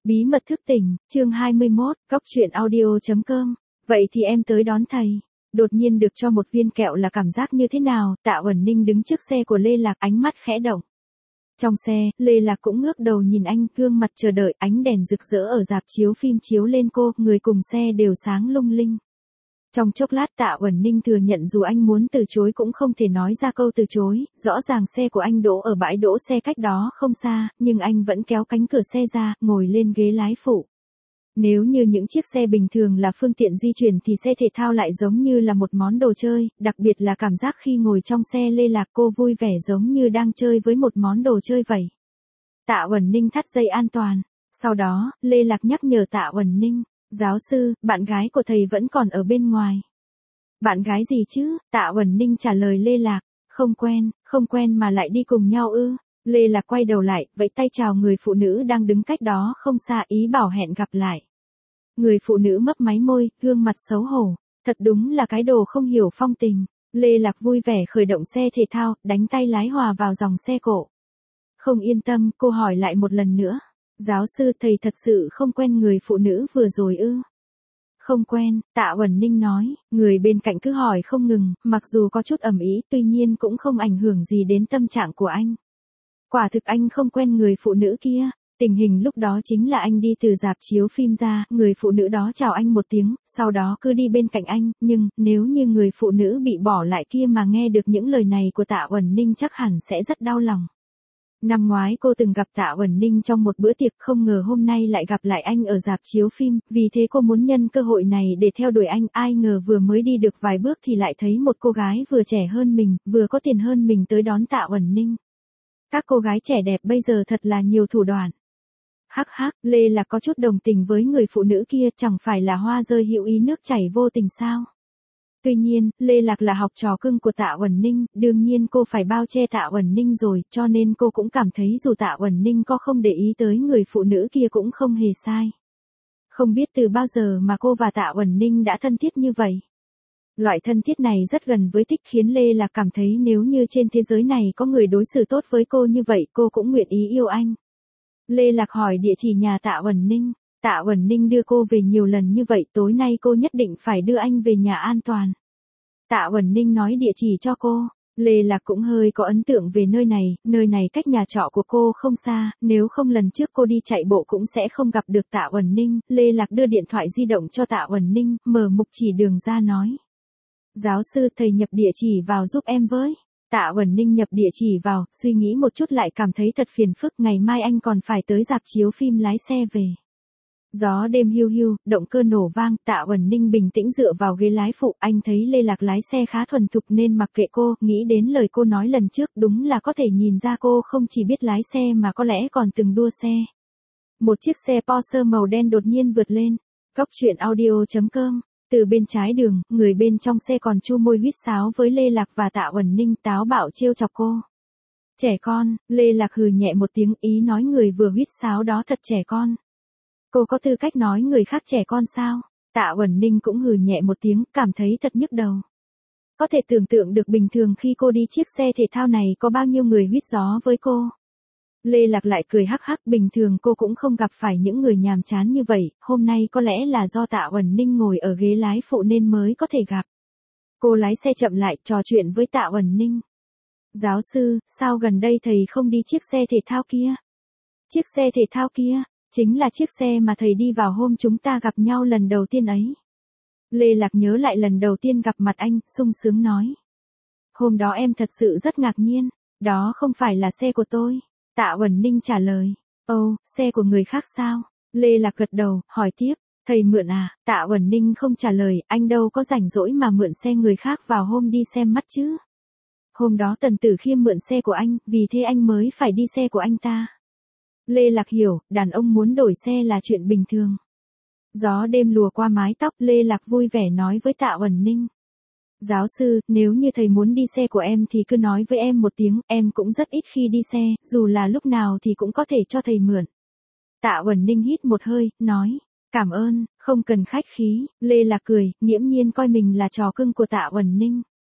Bí mật thức tỉnh, chương 21, cóc truyện audio.com. Vậy thì em tới đón thầy. Đột nhiên được cho một viên kẹo là cảm giác như thế nào? Tạ Uẩn Ninh đứng trước xe của Lê Lạc, ánh mắt khẽ động. Trong xe, Lê Lạc cũng ngước đầu nhìn anh, gương mặt chờ đợi, ánh đèn rực rỡ ở rạp chiếu phim chiếu lên cô, người cùng xe đều sáng lung linh. Trong chốc lát Tạ Uẩn Ninh thừa nhận dù anh muốn từ chối cũng không thể nói ra câu từ chối, rõ ràng xe của anh đỗ ở bãi đỗ xe cách đó không xa, nhưng anh vẫn kéo cánh cửa xe ra, ngồi lên ghế lái phụ. Nếu như những chiếc xe bình thường là phương tiện di chuyển thì xe thể thao lại giống như là một món đồ chơi, đặc biệt là cảm giác khi ngồi trong xe Lê Lạc cô vui vẻ giống như đang chơi với một món đồ chơi vậy. Tạ Uẩn Ninh thắt dây an toàn. Sau đó, Lê Lạc nhắc nhở Tạ Uẩn Ninh. Giáo sư, bạn gái của thầy vẫn còn ở bên ngoài. Bạn gái gì chứ? Tạ Uẩn Ninh trả lời Lê Lạc. Không quen mà lại đi cùng nhau ư? Lê Lạc quay đầu lại, vẫy tay chào người phụ nữ đang đứng cách đó không xa, ý bảo hẹn gặp lại. Người phụ nữ mấp máy môi, gương mặt xấu hổ. Thật đúng là cái đồ không hiểu phong tình. Lê Lạc vui vẻ khởi động xe thể thao, đánh tay lái hòa vào dòng xe cộ. Không yên tâm, cô hỏi lại một lần nữa. Giáo sư, thầy thật sự không quen người phụ nữ vừa rồi ư? Không quen, Tạ Uẩn Ninh nói, người bên cạnh cứ hỏi không ngừng, mặc dù có chút ầm ĩ, tuy nhiên cũng không ảnh hưởng gì đến tâm trạng của anh. Quả thực anh không quen người phụ nữ kia. Tình hình lúc đó chính là anh đi từ rạp chiếu phim ra, người phụ nữ đó chào anh một tiếng, sau đó cứ đi bên cạnh anh, nhưng nếu như người phụ nữ bị bỏ lại kia mà nghe được những lời này của Tạ Uẩn Ninh chắc hẳn sẽ rất đau lòng. Năm ngoái cô từng gặp Tạ Uẩn Ninh trong một bữa tiệc, không ngờ hôm nay lại gặp lại anh ở rạp chiếu phim, vì thế cô muốn nhân cơ hội này để theo đuổi anh, ai ngờ vừa mới đi được vài bước thì lại thấy một cô gái vừa trẻ hơn mình, vừa có tiền hơn mình tới đón Tạ Uẩn Ninh. Các cô gái trẻ đẹp bây giờ thật là nhiều thủ đoạn. Hắc hắc, Lê Lạc có chút đồng tình với người phụ nữ kia, chẳng phải là hoa rơi hữu ý nước chảy vô tình sao? Tuy nhiên, Lê Lạc là học trò cưng của Tạ Uẩn Ninh, đương nhiên cô phải bao che Tạ Uẩn Ninh rồi, cho nên cô cũng cảm thấy dù Tạ Uẩn Ninh có không để ý tới người phụ nữ kia cũng không hề sai. Không biết từ bao giờ mà cô và Tạ Uẩn Ninh đã thân thiết như vậy. Loại thân thiết này rất gần với thích, khiến Lê Lạc cảm thấy nếu như trên thế giới này có người đối xử tốt với cô như vậy cô cũng nguyện ý yêu anh. Lê Lạc hỏi địa chỉ nhà Tạ Uẩn Ninh. Tạ Uẩn Ninh đưa cô về nhiều lần như vậy, tối nay cô nhất định phải đưa anh về nhà an toàn. Tạ Uẩn Ninh nói địa chỉ cho cô. Lê Lạc cũng hơi có ấn tượng về nơi này cách nhà trọ của cô không xa, nếu không lần trước cô đi chạy bộ cũng sẽ không gặp được Tạ Uẩn Ninh. Lê Lạc đưa điện thoại di động cho Tạ Uẩn Ninh, mở mục chỉ đường ra nói. Giáo sư, thầy nhập địa chỉ vào giúp em với. Tạ Uẩn Ninh nhập địa chỉ vào, suy nghĩ một chút lại cảm thấy thật phiền phức, ngày mai anh còn phải tới rạp chiếu phim lái xe về. Gió đêm hiu hiu, động cơ nổ vang, Tạ Uẩn Ninh bình tĩnh dựa vào ghế lái phụ, anh thấy Lê Lạc lái xe khá thuần thục nên mặc kệ cô, nghĩ đến lời cô nói lần trước, đúng là có thể nhìn ra cô không chỉ biết lái xe mà có lẽ còn từng đua xe. Một chiếc xe Porsche màu đen đột nhiên vượt lên. cóc truyện audio.com. Từ bên trái đường, người bên trong xe còn chu môi huýt sáo với Lê Lạc và Tạ Uẩn Ninh, táo bạo trêu chọc cô. Trẻ con, Lê Lạc hừ nhẹ một tiếng, ý nói người vừa huýt sáo đó thật trẻ con. Cô có tư cách nói người khác trẻ con sao? Tạ Uẩn Ninh cũng hừ nhẹ một tiếng, cảm thấy thật nhức đầu. Có thể tưởng tượng được bình thường khi cô đi chiếc xe thể thao này có bao nhiêu người huýt gió với cô. Lê Lạc lại cười hắc hắc, bình thường cô cũng không gặp phải những người nhàm chán như vậy, hôm nay có lẽ là do Tạ Uẩn Ninh ngồi ở ghế lái phụ nên mới có thể gặp. Cô lái xe chậm lại, trò chuyện với Tạ Uẩn Ninh. Giáo sư, sao gần đây thầy không đi chiếc xe thể thao kia? Chiếc xe thể thao kia, chính là chiếc xe mà thầy đi vào hôm chúng ta gặp nhau lần đầu tiên ấy. Lê Lạc nhớ lại lần đầu tiên gặp mặt anh, sung sướng nói. Hôm đó em thật sự rất ngạc nhiên, đó không phải là xe của tôi. Tạ Uẩn Ninh trả lời. Ồ, xe của người khác sao? Lê Lạc gật đầu, hỏi tiếp. Thầy mượn à? Tạ Uẩn Ninh không trả lời, anh đâu có rảnh rỗi mà mượn xe người khác vào hôm đi xem mắt chứ. Hôm đó Tần Tử Khiêm mượn xe của anh, vì thế anh mới phải đi xe của anh ta. Lê Lạc hiểu, đàn ông muốn đổi xe là chuyện bình thường. Gió đêm lùa qua mái tóc, Lê Lạc vui vẻ nói với Tạ Uẩn Ninh. Giáo sư, nếu như thầy muốn đi xe của em thì cứ nói với em một tiếng, em cũng rất ít khi đi xe, dù là lúc nào thì cũng có thể cho thầy mượn. Tạ Uẩn Ninh hít một hơi, nói, cảm ơn, không cần khách khí. Lê Lạc cười, nghiễm nhiên coi mình là trò cưng của Tạ Uẩn Ninh.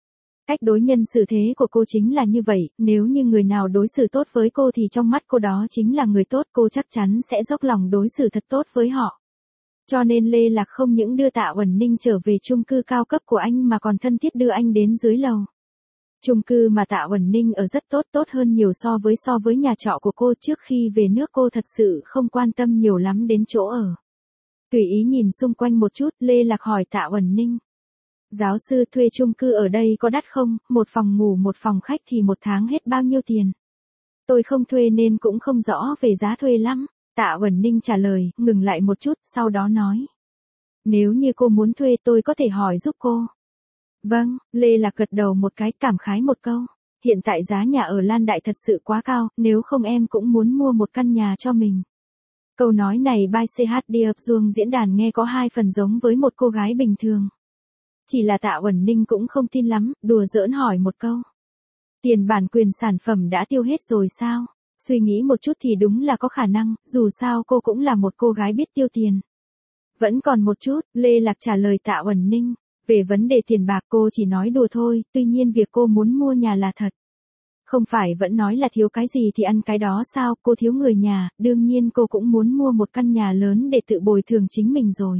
Cách đối nhân xử thế của cô chính là như vậy, nếu như người nào đối xử tốt với cô thì trong mắt cô đó chính là người tốt, cô chắc chắn sẽ dốc lòng đối xử thật tốt với họ. Cho nên Lê Lạc không những đưa Tạ Uẩn Ninh trở về chung cư cao cấp của anh mà còn thân thiết đưa anh đến dưới lầu. Chung cư mà Tạ Uẩn Ninh ở rất tốt, tốt hơn nhiều so với nhà trọ của cô. Trước khi về nước cô thật sự không quan tâm nhiều lắm đến chỗ ở. Tùy ý nhìn xung quanh một chút, Lê Lạc hỏi Tạ Uẩn Ninh. Giáo sư, thuê chung cư ở đây có đắt không, một phòng ngủ một phòng khách thì một tháng hết bao nhiêu tiền? Tôi không thuê nên cũng không rõ về giá thuê lắm. Tạ Uẩn Ninh trả lời, ngừng lại một chút, sau đó nói. Nếu như cô muốn thuê tôi có thể hỏi giúp cô. Vâng, Lê Lạc gật đầu một cái, cảm khái một câu. Hiện tại giá nhà ở Lan Đại thật sự quá cao, nếu không em cũng muốn mua một căn nhà cho mình. Câu nói này by CHD Upzoom diễn đàn nghe có hai phần giống với một cô gái bình thường. Chỉ là Tạ Uẩn Ninh cũng không tin lắm, đùa giỡn hỏi một câu. Tiền bản quyền sản phẩm đã tiêu hết rồi sao? Suy nghĩ một chút thì đúng là có khả năng, dù sao cô cũng là một cô gái biết tiêu tiền. Vẫn còn một chút, Lê Lạc trả lời Tạ Uẩn Ninh. Về vấn đề tiền bạc cô chỉ nói đùa thôi, tuy nhiên việc cô muốn mua nhà là thật. Không phải vẫn nói là thiếu cái gì thì ăn cái đó sao, cô thiếu người nhà, đương nhiên cô cũng muốn mua một căn nhà lớn để tự bồi thường chính mình rồi.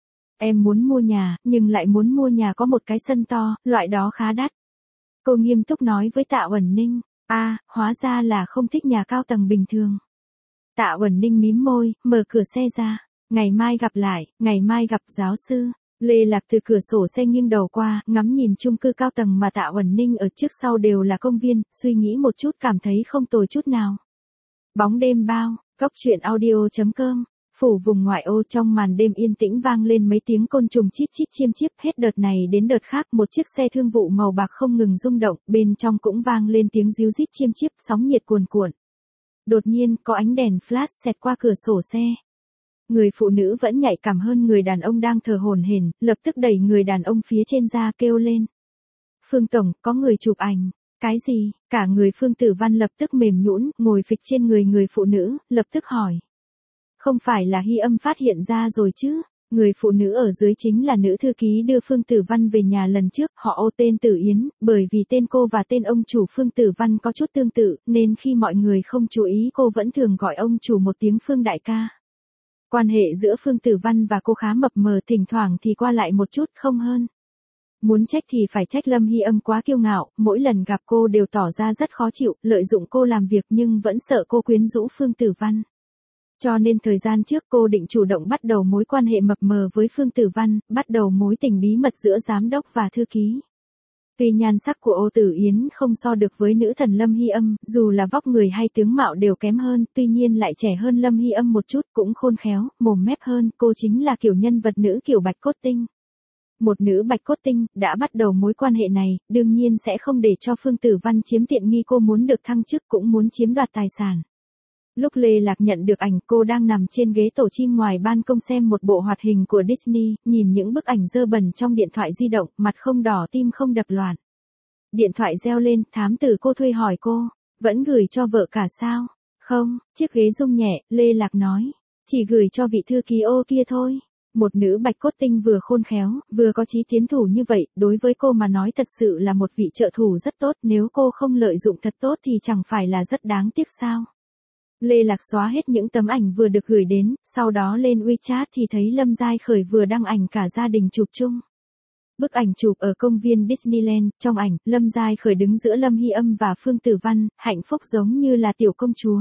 Em muốn mua nhà, nhưng lại muốn mua nhà có một cái sân to, loại đó khá đắt. Cô nghiêm túc nói với Tạ Uẩn Ninh. Hóa ra là không thích nhà cao tầng bình thường. Tạ Uẩn Ninh mím môi, mở cửa xe ra. Ngày mai gặp lại, ngày mai gặp giáo sư. Lê Lạc từ cửa sổ xe nghiêng đầu qua, ngắm nhìn chung cư cao tầng mà Tạ Uẩn Ninh ở trước sau đều là công viên, suy nghĩ một chút cảm thấy không tồi chút nào. Bóng đêm bao, góc truyện audio.com. Phủ vùng ngoại ô trong màn đêm yên tĩnh vang lên mấy tiếng côn trùng chít chít chiêm chiếp, hết đợt này đến đợt khác một chiếc xe thương vụ màu bạc không ngừng rung động, bên trong cũng vang lên tiếng ríu rít chiêm chiếp, sóng nhiệt cuồn cuộn. Đột nhiên, có ánh đèn flash xẹt qua cửa sổ xe. Người phụ nữ vẫn nhạy cảm hơn người đàn ông đang thở hổn hển, lập tức đẩy người đàn ông phía trên ra kêu lên. Phương Tổng, có người chụp ảnh. Cái gì? Cả người Phương Tử Văn lập tức mềm nhũn, ngồi phịch trên người phụ nữ, lập tức hỏi. Không phải là Hy Âm phát hiện ra rồi chứ? Người phụ nữ ở dưới chính là nữ thư ký đưa Phương Tử Văn về nhà lần trước, họ Ô tên Tử Yến, bởi vì tên cô và tên ông chủ Phương Tử Văn có chút tương tự, nên khi mọi người không chú ý cô vẫn thường gọi ông chủ một tiếng Phương đại ca. Quan hệ giữa Phương Tử Văn và cô khá mập mờ, thỉnh thoảng thì qua lại một chút, không hơn. Muốn trách thì phải trách Lâm Hy Âm quá kiêu ngạo, mỗi lần gặp cô đều tỏ ra rất khó chịu, lợi dụng cô làm việc nhưng vẫn sợ cô quyến rũ Phương Tử Văn. Cho nên thời gian trước cô định chủ động bắt đầu mối quan hệ mập mờ với Phương Tử Văn, bắt đầu mối tình bí mật giữa giám đốc và thư ký. Tuy nhan sắc của Ô Tử Yến không so được với nữ thần Lâm Hy Âm, dù là vóc người hay tướng mạo đều kém hơn, tuy nhiên lại trẻ hơn Lâm Hy Âm một chút, cũng khôn khéo, mồm mép hơn, cô chính là kiểu nhân vật nữ kiểu bạch cốt tinh. Một nữ bạch cốt tinh, đã bắt đầu mối quan hệ này, đương nhiên sẽ không để cho Phương Tử Văn chiếm tiện nghi, cô muốn được thăng chức cũng muốn chiếm đoạt tài sản. Lúc Lê Lạc nhận được ảnh, cô đang nằm trên ghế tổ chim ngoài ban công xem một bộ hoạt hình của Disney, nhìn những bức ảnh dơ bẩn trong điện thoại di động, mặt không đỏ tim không đập loạn. Điện thoại reo lên, thám tử cô thuê hỏi cô, vẫn gửi cho vợ cả sao? Không, chiếc ghế rung nhẹ, Lê Lạc nói, chỉ gửi cho vị thư ký Ô kia thôi. Một nữ bạch cốt tinh vừa khôn khéo, vừa có chí tiến thủ như vậy, đối với cô mà nói thật sự là một vị trợ thủ rất tốt, nếu cô không lợi dụng thật tốt thì chẳng phải là rất đáng tiếc sao? Lê Lạc xóa hết những tấm ảnh vừa được gửi đến, sau đó lên WeChat thì thấy Lâm Giai Khởi vừa đăng ảnh cả gia đình chụp chung. Bức ảnh chụp ở công viên Disneyland, trong ảnh, Lâm Giai Khởi đứng giữa Lâm Hy Âm và Phương Tử Văn, hạnh phúc giống như là tiểu công chúa.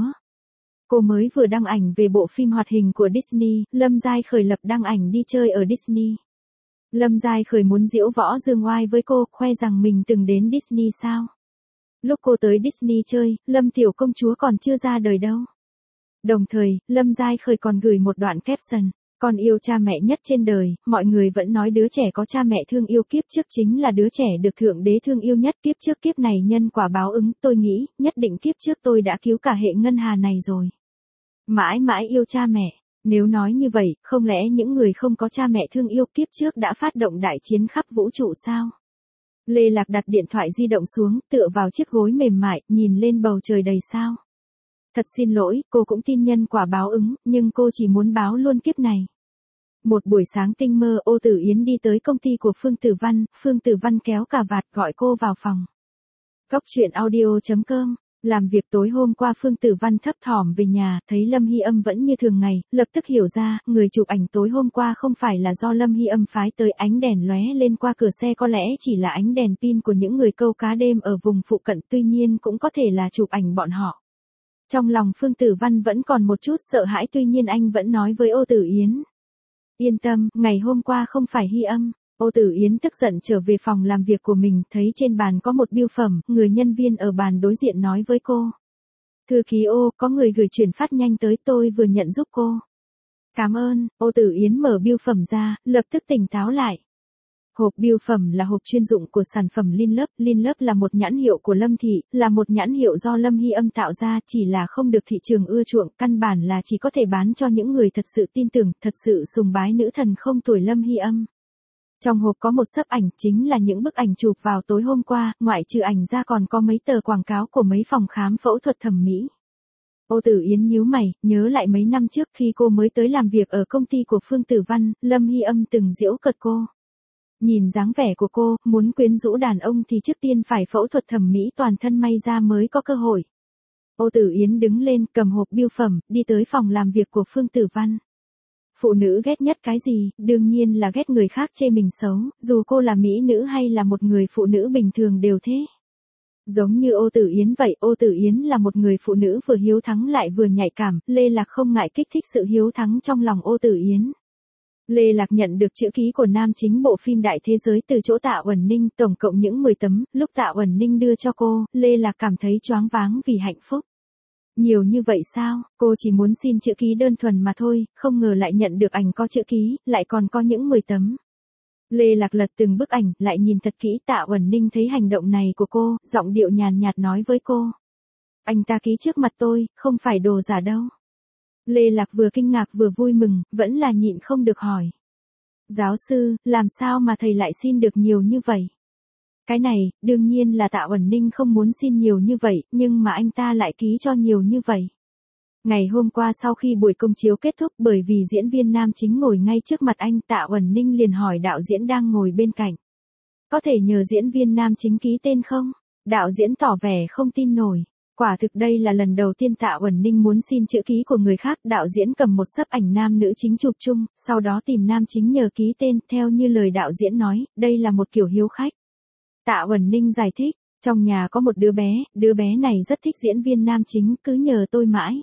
Cô mới vừa đăng ảnh về bộ phim hoạt hình của Disney, Lâm Giai Khởi lập đăng ảnh đi chơi ở Disney. Lâm Giai Khởi muốn diễu võ dương oai với cô, khoe rằng mình từng đến Disney sao. Lúc cô tới Disney chơi, Lâm tiểu công chúa còn chưa ra đời đâu. Đồng thời, Lâm Giai Khởi còn gửi một đoạn caption, con yêu cha mẹ nhất trên đời, mọi người vẫn nói đứa trẻ có cha mẹ thương yêu kiếp trước chính là đứa trẻ được Thượng Đế thương yêu nhất, kiếp trước kiếp này nhân quả báo ứng, tôi nghĩ, nhất định kiếp trước tôi đã cứu cả hệ ngân hà này rồi. Mãi mãi yêu cha mẹ, nếu nói như vậy, không lẽ những người không có cha mẹ thương yêu kiếp trước đã phát động đại chiến khắp vũ trụ sao? Lê Lạc đặt điện thoại di động xuống, tựa vào chiếc gối mềm mại, nhìn lên bầu trời đầy sao. Thật xin lỗi, cô cũng tin nhân quả báo ứng, nhưng cô chỉ muốn báo luôn kiếp này. Một buổi sáng tinh mơ Ô Tử Yến đi tới công ty của Phương Tử Văn kéo cà vạt gọi cô vào phòng. Cóc truyện audio.com. Làm việc tối hôm qua Phương Tử Văn thấp thỏm về nhà, thấy Lâm Hy Âm vẫn như thường ngày, lập tức hiểu ra, người chụp ảnh tối hôm qua không phải là do Lâm Hy Âm phái tới, ánh đèn lóe lên qua cửa xe có lẽ chỉ là ánh đèn pin của những người câu cá đêm ở vùng phụ cận, tuy nhiên cũng có thể là chụp ảnh bọn họ. Trong lòng Phương Tử Văn vẫn còn một chút sợ hãi, tuy nhiên anh vẫn nói với Ô Tử Yến. Yên tâm, ngày hôm qua không phải Hy Âm. Ô Tử Yến tức giận trở về phòng làm việc của mình, thấy trên bàn có một bưu phẩm, người nhân viên ở bàn đối diện nói với cô. Thư ký Ô, có người gửi chuyển phát nhanh tới, tôi vừa nhận giúp cô. Cảm ơn. Ô Tử Yến mở bưu phẩm ra, lập tức tỉnh táo lại. Hộp bưu phẩm là hộp chuyên dụng của sản phẩm Linh Love là một nhãn hiệu của Lâm Thị, là một nhãn hiệu do Lâm Hy Âm tạo ra, chỉ là không được thị trường ưa chuộng, căn bản là chỉ có thể bán cho những người thật sự tin tưởng, thật sự sùng bái nữ thần không tuổi Lâm Hy Âm. Trong hộp có một xấp ảnh, chính là những bức ảnh chụp vào tối hôm qua, ngoại trừ ảnh ra còn có mấy tờ quảng cáo của mấy phòng khám phẫu thuật thẩm mỹ. Ô Tử Yến nhíu mày, nhớ lại mấy năm trước khi cô mới tới làm việc ở công ty của Phương Tử Văn, Lâm Hy Âm từng giễu cợt cô. Nhìn dáng vẻ của cô, muốn quyến rũ đàn ông thì trước tiên phải phẫu thuật thẩm mỹ toàn thân may ra mới có cơ hội. Ô Tử Yến đứng lên, cầm hộp bưu phẩm, đi tới phòng làm việc của Phương Tử Văn. Phụ nữ ghét nhất cái gì? Đương nhiên là ghét người khác chê mình xấu, dù cô là mỹ nữ hay là một người phụ nữ bình thường đều thế. Giống như Ô Tử Yến vậy, Ô Tử Yến là một người phụ nữ vừa hiếu thắng lại vừa nhạy cảm, Lê Lạc không ngại kích thích sự hiếu thắng trong lòng Ô Tử Yến. Lê Lạc nhận được chữ ký của nam chính bộ phim Đại Thế Giới từ chỗ Tạ Uẩn Ninh, tổng cộng những 10 tấm, lúc Tạ Uẩn Ninh đưa cho cô, Lê Lạc cảm thấy choáng váng vì hạnh phúc. Nhiều như vậy sao, cô chỉ muốn xin chữ ký đơn thuần mà thôi, không ngờ lại nhận được ảnh có chữ ký, lại còn có những 10 tấm. Lê Lạc lật từng bức ảnh, lại nhìn thật kỹ. Tạ Uẩn Ninh thấy hành động này của cô, giọng điệu nhàn nhạt nói với cô. Anh ta ký trước mặt tôi, không phải đồ giả đâu. Lê Lạc vừa kinh ngạc vừa vui mừng, vẫn là nhịn không được hỏi. Giáo sư, làm sao mà thầy lại xin được nhiều như vậy? Cái này, đương nhiên là Tạ Uẩn Ninh không muốn xin nhiều như vậy, nhưng mà anh ta lại ký cho nhiều như vậy. Ngày hôm qua sau khi buổi công chiếu kết thúc, bởi vì diễn viên nam chính ngồi ngay trước mặt anh, Tạ Uẩn Ninh liền hỏi đạo diễn đang ngồi bên cạnh. Có thể nhờ diễn viên nam chính ký tên không? Đạo diễn tỏ vẻ không tin nổi. Quả thực đây là lần đầu tiên Tạ Uẩn Ninh muốn xin chữ ký của người khác. Đạo diễn cầm một xấp ảnh nam nữ chính chụp chung, sau đó tìm nam chính nhờ ký tên, theo như lời đạo diễn nói, đây là một kiểu hiếu khách. Tạ Uẩn Ninh giải thích, trong nhà có một đứa bé này rất thích diễn viên nam chính, cứ nhờ tôi mãi.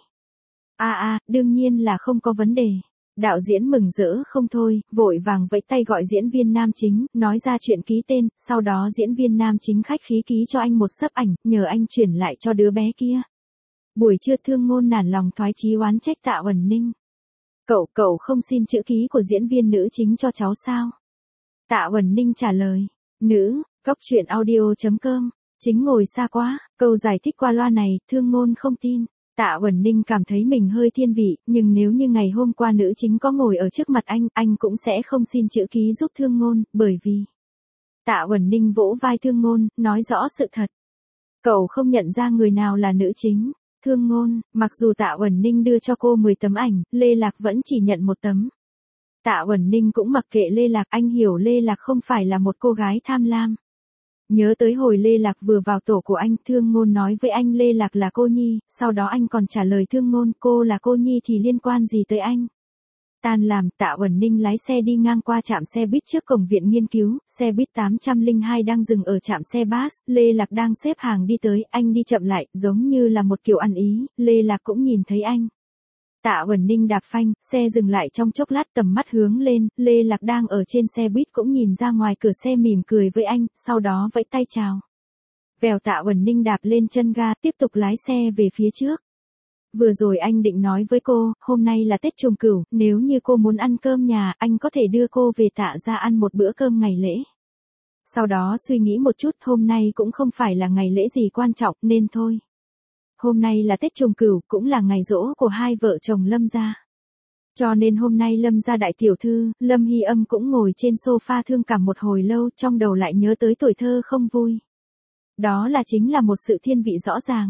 Đương nhiên là không có vấn đề. Đạo diễn mừng rỡ không thôi, vội vàng vẫy tay gọi diễn viên nam chính, nói ra chuyện ký tên, sau đó diễn viên nam chính khách khí ký cho anh một xấp ảnh, nhờ anh chuyển lại cho đứa bé kia. Buổi trưa Thương Ngôn nản lòng thoái chí oán trách Tạ Uẩn Ninh. Cậu không xin chữ ký của diễn viên nữ chính cho cháu sao? Tạ Uẩn Ninh trả lời, nữ, cóc truyện audio.com, chính ngồi xa quá, câu giải thích qua loa này, Thương Ngôn không tin. Tạ Uẩn Ninh cảm thấy mình hơi thiên vị, nhưng nếu như ngày hôm qua nữ chính có ngồi ở trước mặt anh cũng sẽ không xin chữ ký giúp Thương Ngôn, bởi vì... Tạ Uẩn Ninh vỗ vai Thương Ngôn, nói rõ sự thật. Cậu không nhận ra người nào là nữ chính. Thương Ngôn, mặc dù Tạ Uẩn Ninh đưa cho cô 10 tấm ảnh, Lê Lạc vẫn chỉ nhận một tấm. Tạ Uẩn Ninh cũng mặc kệ Lê Lạc, anh hiểu Lê Lạc không phải là một cô gái tham lam. Nhớ tới hồi Lê Lạc vừa vào tổ của anh, Thương Ngôn nói với anh Lê Lạc là cô nhi, sau đó anh còn trả lời Thương Ngôn, cô là cô nhi thì liên quan gì tới anh. Tan làm, Tạ Uẩn Ninh lái xe đi ngang qua trạm xe buýt trước cổng viện nghiên cứu, xe buýt 802 đang dừng ở trạm xe bus, Lê Lạc đang xếp hàng đi tới, anh đi chậm lại, giống như là một kiểu ăn ý, Lê Lạc cũng nhìn thấy anh. Tạ Uẩn Ninh đạp phanh, xe dừng lại trong chốc lát, tầm mắt hướng lên, Lê Lạc đang ở trên xe buýt cũng nhìn ra ngoài cửa xe mỉm cười với anh, sau đó vẫy tay chào. Vèo, Tạ Uẩn Ninh đạp lên chân ga, tiếp tục lái xe về phía trước. Vừa rồi anh định nói với cô, hôm nay là Tết Trùng Cửu, nếu như cô muốn ăn cơm nhà, anh có thể đưa cô về Tạ gia ăn một bữa cơm ngày lễ. Sau đó suy nghĩ một chút, hôm nay cũng không phải là ngày lễ gì quan trọng, nên thôi. Hôm nay là Tết Trùng Cửu, cũng là ngày giỗ của hai vợ chồng Lâm gia. Cho nên hôm nay Lâm gia đại tiểu thư, Lâm Hy Âm cũng ngồi trên sofa thương cảm một hồi lâu, trong đầu lại nhớ tới tuổi thơ không vui. Đó là chính là một sự thiên vị rõ ràng.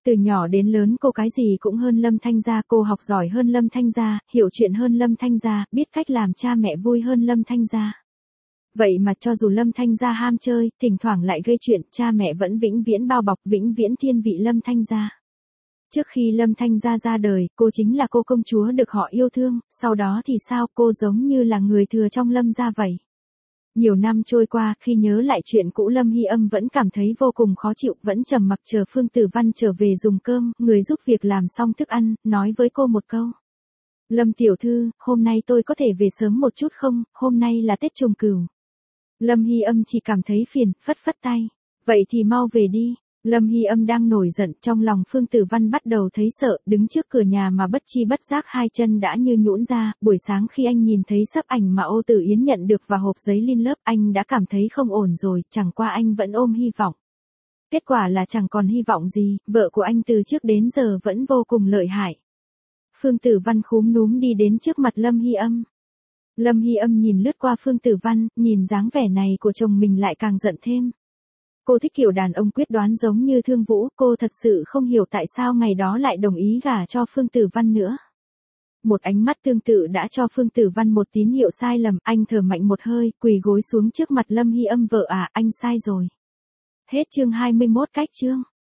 Từ nhỏ đến lớn cô cái gì cũng hơn Lâm Thanh Gia, cô học giỏi hơn Lâm Thanh Gia, hiểu chuyện hơn Lâm Thanh Gia, biết cách làm cha mẹ vui hơn Lâm Thanh Gia. Vậy mà cho dù Lâm Thanh Gia ham chơi, thỉnh thoảng lại gây chuyện, cha mẹ vẫn vĩnh viễn bao bọc, vĩnh viễn thiên vị Lâm Thanh Gia. Trước khi Lâm Thanh Gia ra đời, cô chính là cô công chúa được họ yêu thương, sau đó thì sao, cô giống như là người thừa trong Lâm gia vậy. Nhiều năm trôi qua, khi nhớ lại chuyện cũ Lâm Hy Âm vẫn cảm thấy vô cùng khó chịu, vẫn trầm mặc chờ Phương Tử Văn trở về dùng cơm, người giúp việc làm xong thức ăn, nói với cô một câu. Lâm tiểu thư, hôm nay tôi có thể về sớm một chút không, hôm nay là Tết Trùng Cửu. Lâm Hy Âm chỉ cảm thấy phiền, phất phất tay. Vậy thì mau về đi. Lâm Hy Âm đang nổi giận, trong lòng Phương Tử Văn bắt đầu thấy sợ, đứng trước cửa nhà mà bất chi bất giác hai chân đã như nhũn ra, buổi sáng khi anh nhìn thấy sấp ảnh mà Ô Tử Yến nhận được và hộp giấy liên lớp, anh đã cảm thấy không ổn rồi, chẳng qua anh vẫn ôm hy vọng. Kết quả là chẳng còn hy vọng gì, vợ của anh từ trước đến giờ vẫn vô cùng lợi hại. Phương Tử Văn khúm núm đi đến trước mặt Lâm Hy Âm. Lâm Hy Âm nhìn lướt qua Phương Tử Văn, nhìn dáng vẻ này của chồng mình lại càng giận thêm. Cô thích kiểu đàn ông quyết đoán giống như Thương Vũ, cô thật sự không hiểu tại sao ngày đó lại đồng ý gả cho Phương Tử Văn nữa. Một ánh mắt tương tự đã cho Phương Tử Văn một tín hiệu sai lầm, anh thở mạnh một hơi, quỳ gối xuống trước mặt Lâm Hy Âm, vợ à, anh sai rồi. Hết chương 21 cách chương.